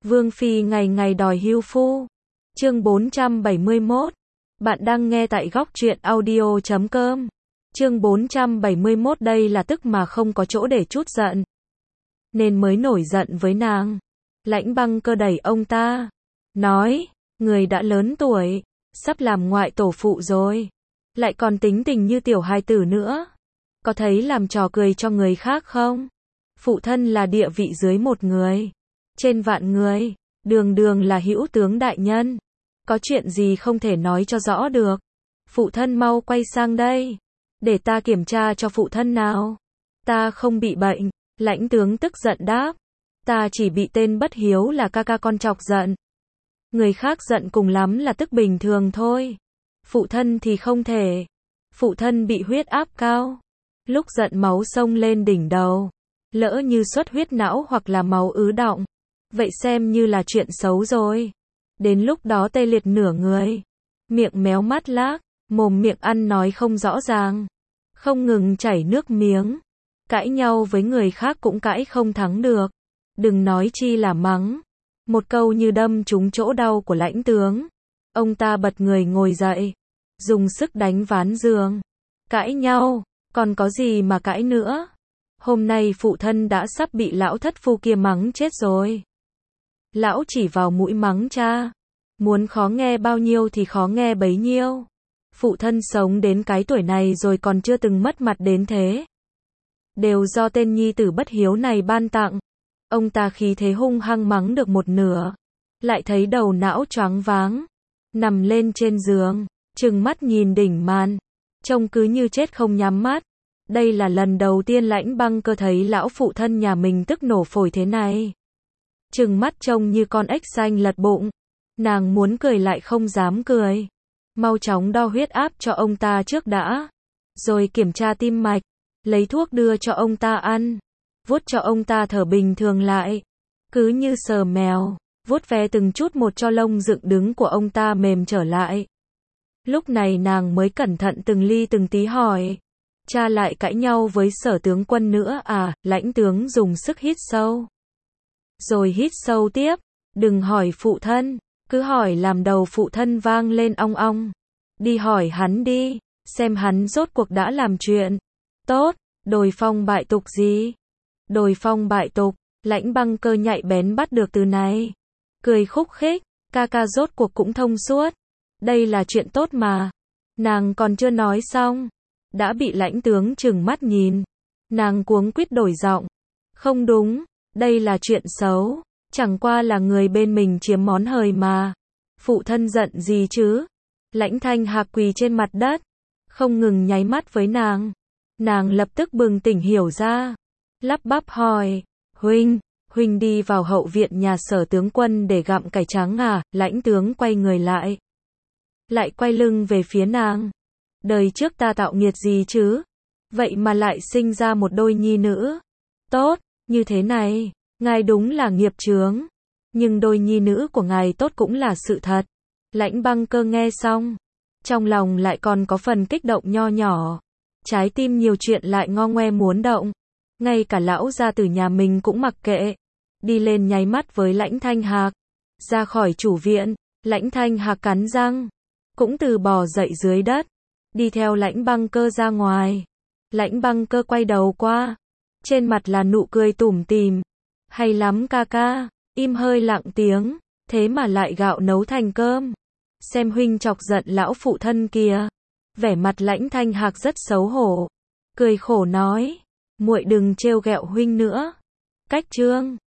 Vương phi ngày ngày đòi hưu phu. Chương 471. Bạn đang nghe tại góc truyện audio.com. Chương 471, đây là tức mà không có chỗ để trút giận, nên mới nổi giận với nàng. Lãnh Băng Cơ đẩy ông ta, nói, người đã lớn tuổi, sắp làm ngoại tổ phụ rồi, lại còn tính tình như tiểu hài tử nữa, có thấy làm trò cười cho người khác không? Phụ thân là địa vị dưới một người, trên vạn người, đường đường là hữu tướng đại nhân, có chuyện gì không thể nói cho rõ được. Phụ thân mau quay sang đây, để ta kiểm tra cho phụ thân nào. Ta không bị bệnh. Lãnh tướng tức giận đáp, ta chỉ bị tên bất hiếu là ca con chọc giận. Người khác giận cùng lắm là tức bình thường thôi. Phụ thân thì không thể. Phụ thân bị huyết áp cao. Lúc giận máu xông lên đỉnh đầu. Lỡ như xuất huyết não hoặc là máu ứ đọng, vậy xem như là chuyện xấu rồi. Đến lúc đó tê liệt nửa người. Miệng méo mắt lác, mồm miệng ăn nói không rõ ràng. Không ngừng chảy nước miếng. Cãi nhau với người khác cũng cãi không thắng được. Đừng nói chi là mắng. Một câu như đâm trúng chỗ đau của lãnh tướng. Ông ta bật người ngồi dậy, dùng sức đánh ván giường. Cãi nhau, còn có gì mà cãi nữa. Hôm nay phụ thân đã sắp bị lão thất phu kia mắng chết rồi. Lão chỉ vào mũi mắng cha. Muốn khó nghe bao nhiêu thì khó nghe bấy nhiêu. Phụ thân sống đến cái tuổi này rồi còn chưa từng mất mặt đến thế. Đều do tên nhi tử bất hiếu này ban tặng. Ông ta khí thế hung hăng mắng được một nửa, lại thấy đầu não choáng váng, nằm lên trên giường, trừng mắt nhìn đỉnh màn, trông cứ như chết không nhắm mắt. Đây là lần đầu tiên Lãnh Băng Cơ thấy lão phụ thân nhà mình tức nổ phổi thế này. Trừng mắt trông như con ếch xanh lật bụng. Nàng muốn cười lại không dám cười. Mau chóng đo huyết áp cho ông ta trước đã, rồi kiểm tra tim mạch, lấy thuốc đưa cho ông ta ăn, vuốt cho ông ta thở bình thường lại, cứ như sờ mèo, vuốt ve từng chút một cho lông dựng đứng của ông ta mềm trở lại. Lúc này nàng mới cẩn thận từng ly từng tí hỏi, cha lại cãi nhau với Sở tướng quân nữa à? Lãnh tướng dùng sức hít sâu, rồi hít sâu tiếp, đừng hỏi phụ thân, cứ hỏi làm đầu phụ thân vang lên ong ong. Đi hỏi hắn đi, xem hắn rốt cuộc đã làm chuyện tốt, đồi phong bại tục gì? Đồi phong bại tục, Lãnh Băng Cơ nhạy bén bắt được từ này. Cười khúc khích, ca rốt cuộc cũng thông suốt. Đây là chuyện tốt mà. Nàng còn chưa nói xong, đã bị lãnh tướng trừng mắt nhìn. Nàng cuống quýt đổi giọng. Không đúng, đây là chuyện xấu. Chẳng qua là người bên mình chiếm món hời mà. Phụ thân giận gì chứ? Lãnh Thanh Hạc quỳ trên mặt đất, không ngừng nháy mắt với nàng. Nàng lập tức bừng tỉnh hiểu ra, lắp bắp hỏi, huynh đi vào hậu viện nhà Sở tướng quân để gặm cải trắng à? Lãnh tướng quay người lại quay lưng về phía nàng. Đời trước ta tạo nghiệt gì chứ? Vậy mà lại sinh ra một đôi nhi nữ tốt như thế này. Ngài đúng là nghiệp chướng, nhưng đôi nhi nữ của ngài tốt cũng là sự thật. Lãnh Băng Cơ nghe xong, trong lòng lại còn có phần kích động nho nhỏ. Trái tim nhiều chuyện lại ngo ngoe muốn động. Ngay cả lão gia tử nhà mình cũng mặc kệ. Đi lên nháy mắt với Lãnh Thanh Hạc. Ra khỏi chủ viện, Lãnh Thanh Hạc cắn răng, cũng từ bò dậy dưới đất, đi theo Lãnh Băng Cơ ra ngoài. Lãnh Băng Cơ quay đầu qua, trên mặt là nụ cười tủm tỉm. Hay lắm ca, im hơi lặng tiếng, thế mà lại gạo nấu thành cơm. Xem huynh chọc giận lão phụ thân kìa. Vẻ mặt Lãnh Thanh Hạc rất xấu hổ, cười khổ nói, muội đừng trêu ghẹo huynh nữa. Cách chương